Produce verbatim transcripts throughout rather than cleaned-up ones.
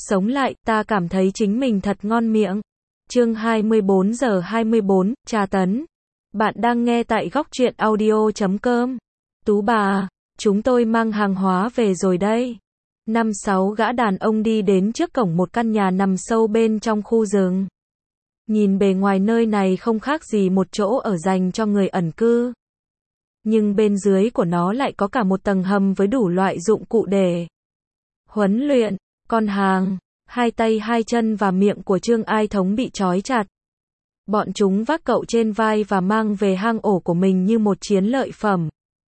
sống lại, ta cảm thấy chính mình thật ngon miệng. Chương hai mươi bốn giờ hai mươi bốn, tra tấn. Bạn đang nghe tại góc truyện audio chấm com. Tú bà, chúng tôi mang hàng hóa về rồi đây. Năm sáu gã đàn ông đi đến trước cổng một căn nhà nằm sâu bên trong khu rừng. Nhìn bề ngoài nơi này không khác gì một chỗ ở dành cho người ẩn cư. Nhưng bên dưới của nó lại có cả một tầng hầm với đủ loại dụng cụ để huấn luyện. Con hàng, hai tay hai chân và miệng của Trương Ai Thống bị trói chặt. Bọn chúng vác cậu trên vai và mang về hang ổ của mình như một chiến lợi phẩm.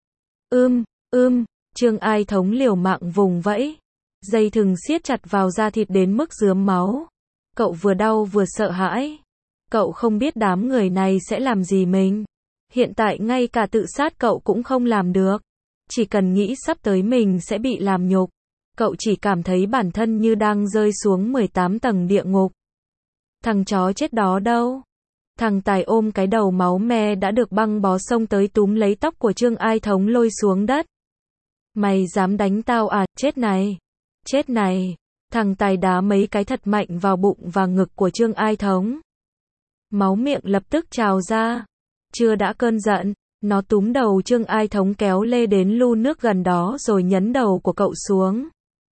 Ưm, ưm, Trương Ai Thống liều mạng vùng vẫy. Dây thừng siết chặt vào da thịt đến mức rướm máu. Cậu vừa đau vừa sợ hãi. Cậu không biết đám người này sẽ làm gì mình. Hiện tại ngay cả tự sát cậu cũng không làm được. Chỉ cần nghĩ sắp tới mình sẽ bị làm nhục. Cậu chỉ cảm thấy bản thân như đang rơi xuống mười tám tầng địa ngục. Thằng chó chết đó đâu? Thằng Tài ôm cái đầu máu me đã được băng bó xông tới túm lấy tóc của Trương Ai Thống lôi xuống đất. Mày dám đánh tao à, chết này, chết này. Thằng Tài đá mấy cái thật mạnh vào bụng và ngực của Trương Ai Thống. Máu miệng lập tức trào ra. Chưa đã cơn giận, nó túm đầu Trương Ai Thống kéo lê đến lu nước gần đó rồi nhấn đầu của cậu xuống.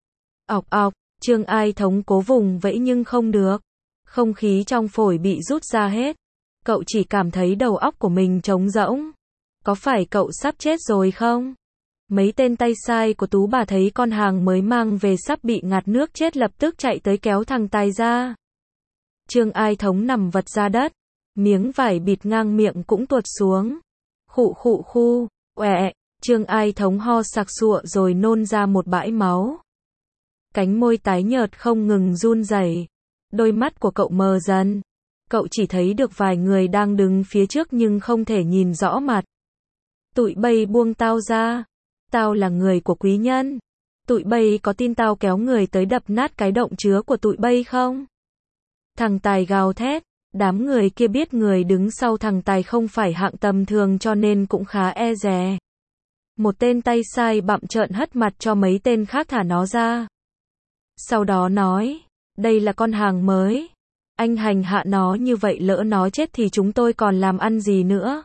Ọc ọc, Trương Ai Thống cố vùng vẫy nhưng không được. Không khí trong phổi bị rút ra hết. Cậu chỉ cảm thấy đầu óc của mình trống rỗng. Có phải cậu sắp chết rồi không? Mấy tên tay sai của Tú bà thấy con hàng mới mang về sắp bị ngạt nước chết lập tức chạy tới kéo thằng Tài ra. Trương Ai Thống nằm vật ra đất. Miếng vải bịt ngang miệng cũng tuột xuống. Khụ khụ khu, ọe, Trương Ai Thống ho sặc sụa rồi nôn ra một bãi máu. Cánh môi tái nhợt không ngừng run rẩy. Đôi mắt của cậu mờ dần. Cậu chỉ thấy được vài người đang đứng phía trước nhưng không thể nhìn rõ mặt. Tụi bay buông tao ra. Tao là người của quý nhân. Tụi bay có tin tao kéo người tới đập nát cái động chứa của tụi bay không? Thằng Tài gào thét. Đám người kia biết người đứng sau thằng Tài không phải hạng tầm thường cho nên cũng khá e dè. Một tên tay sai bặm trợn hất mặt cho mấy tên khác thả nó ra. Sau đó nói, đây là con hàng mới. Anh hành hạ nó như vậy lỡ nó chết thì chúng tôi còn làm ăn gì nữa.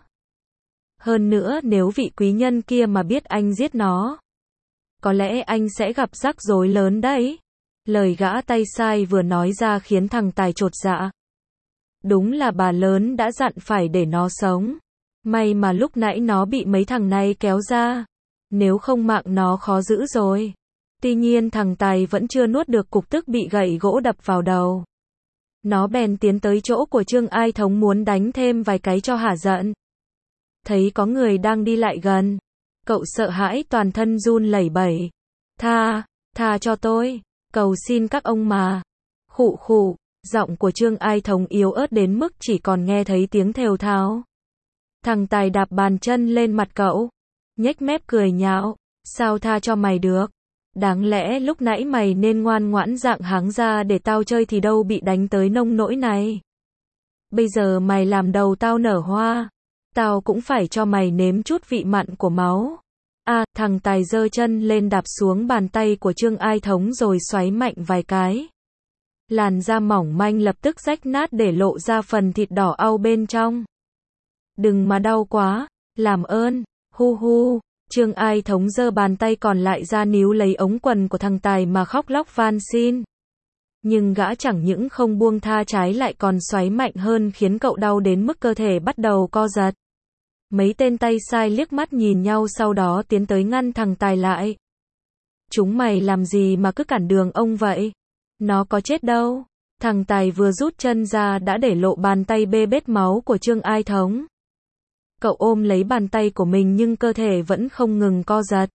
Hơn nữa nếu vị quý nhân kia mà biết anh giết nó, có lẽ anh sẽ gặp rắc rối lớn đấy. Lời gã tay sai vừa nói ra khiến thằng Tài chột dạ. Đúng là bà lớn đã dặn phải để nó sống. May mà lúc nãy nó bị mấy thằng này kéo ra. Nếu không mạng nó khó giữ rồi. Tuy nhiên thằng Tài vẫn chưa nuốt được cục tức bị gậy gỗ đập vào đầu. Nó bèn tiến tới chỗ của Trương Ai Thống muốn đánh thêm vài cái cho hả giận. Thấy có người đang đi lại gần. Cậu sợ hãi toàn thân run lẩy bẩy. Tha, tha cho tôi. Cầu xin các ông mà. Khụ khụ. Giọng của Trương Ai Thống yếu ớt đến mức chỉ còn nghe thấy tiếng thều thào. Thằng Tài đạp bàn chân lên mặt cậu. Nhếch mép cười nhạo. Sao tha cho mày được? Đáng lẽ lúc nãy mày nên ngoan ngoãn dạng háng ra để tao chơi thì đâu bị đánh tới nông nỗi này. Bây giờ mày làm đầu tao nở hoa. Tao cũng phải cho mày nếm chút vị mặn của máu. À, thằng Tài giơ chân lên đạp xuống bàn tay của Trương Ai Thống rồi xoáy mạnh vài cái. Làn da mỏng manh lập tức rách nát để lộ ra phần thịt đỏ au bên trong. Đừng mà đau quá, làm ơn, hu hu. Trương Ai Thống giơ bàn tay còn lại ra níu lấy ống quần của thằng Tài mà khóc lóc van xin. Nhưng gã chẳng những không buông tha trái lại còn xoáy mạnh hơn khiến cậu đau đến mức cơ thể bắt đầu co giật. Mấy tên tay sai liếc mắt nhìn nhau sau đó tiến tới ngăn thằng Tài lại. Chúng mày làm gì mà cứ cản đường ông vậy? Nó có chết đâu. Thằng Tài vừa rút chân ra đã để lộ bàn tay bê bết máu của Trương Ai Thống. Cậu ôm lấy bàn tay của mình nhưng cơ thể vẫn không ngừng co giật.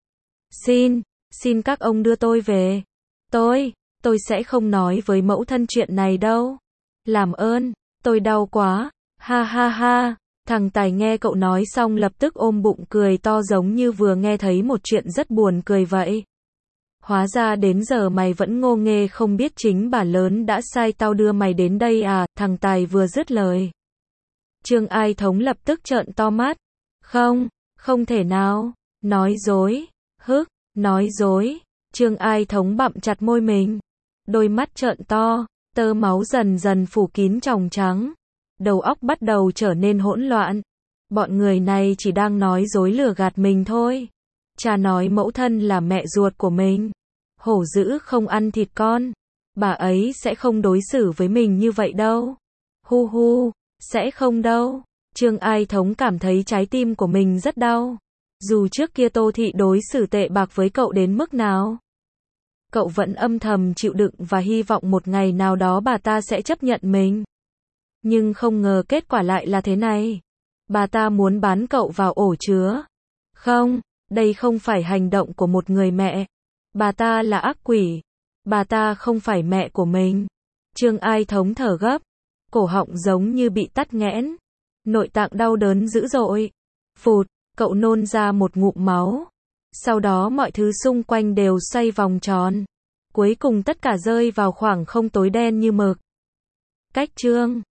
Xin, xin các ông đưa tôi về. Tôi, tôi sẽ không nói với mẫu thân chuyện này đâu. Làm ơn, tôi đau quá. Ha ha ha. Thằng Tài nghe cậu nói xong lập tức ôm bụng cười to giống như vừa nghe thấy một chuyện rất buồn cười vậy. Hóa ra đến giờ mày vẫn ngô nghê không biết chính bà lớn đã sai tao đưa mày đến đây à, thằng Tài vừa dứt lời. Trương Ai Thống lập tức trợn to mắt. Không, không thể nào, nói dối, hức, nói dối. Trương Ai Thống bặm chặt môi mình. đôi mắt trợn to, tơ máu dần dần phủ kín tròng trắng. Đầu óc bắt đầu trở nên hỗn loạn. Bọn người này chỉ đang nói dối lừa gạt mình thôi. Cha nói mẫu thân là mẹ ruột của mình. Hổ dữ không ăn thịt con. Bà ấy sẽ không đối xử với mình như vậy đâu. Hu hu, sẽ không đâu. Trương Ai Thống cảm thấy trái tim của mình rất đau. Dù trước kia Tô Thị đối xử tệ bạc với cậu đến mức nào, cậu vẫn âm thầm chịu đựng và hy vọng một ngày nào đó bà ta sẽ chấp nhận mình. Nhưng không ngờ kết quả lại là thế này. Bà ta muốn bán cậu vào ổ chứa. Không, đây không phải hành động của một người mẹ. Bà ta là ác quỷ. Bà ta không phải mẹ của mình. Trương Ai Thống thở gấp. Cổ họng giống như bị tắc nghẽn. Nội tạng đau đớn dữ dội. Phụt, cậu nôn ra một ngụm máu. Sau đó mọi thứ xung quanh đều xoay vòng tròn. Cuối cùng tất cả rơi vào khoảng không tối đen như mực. Cách chương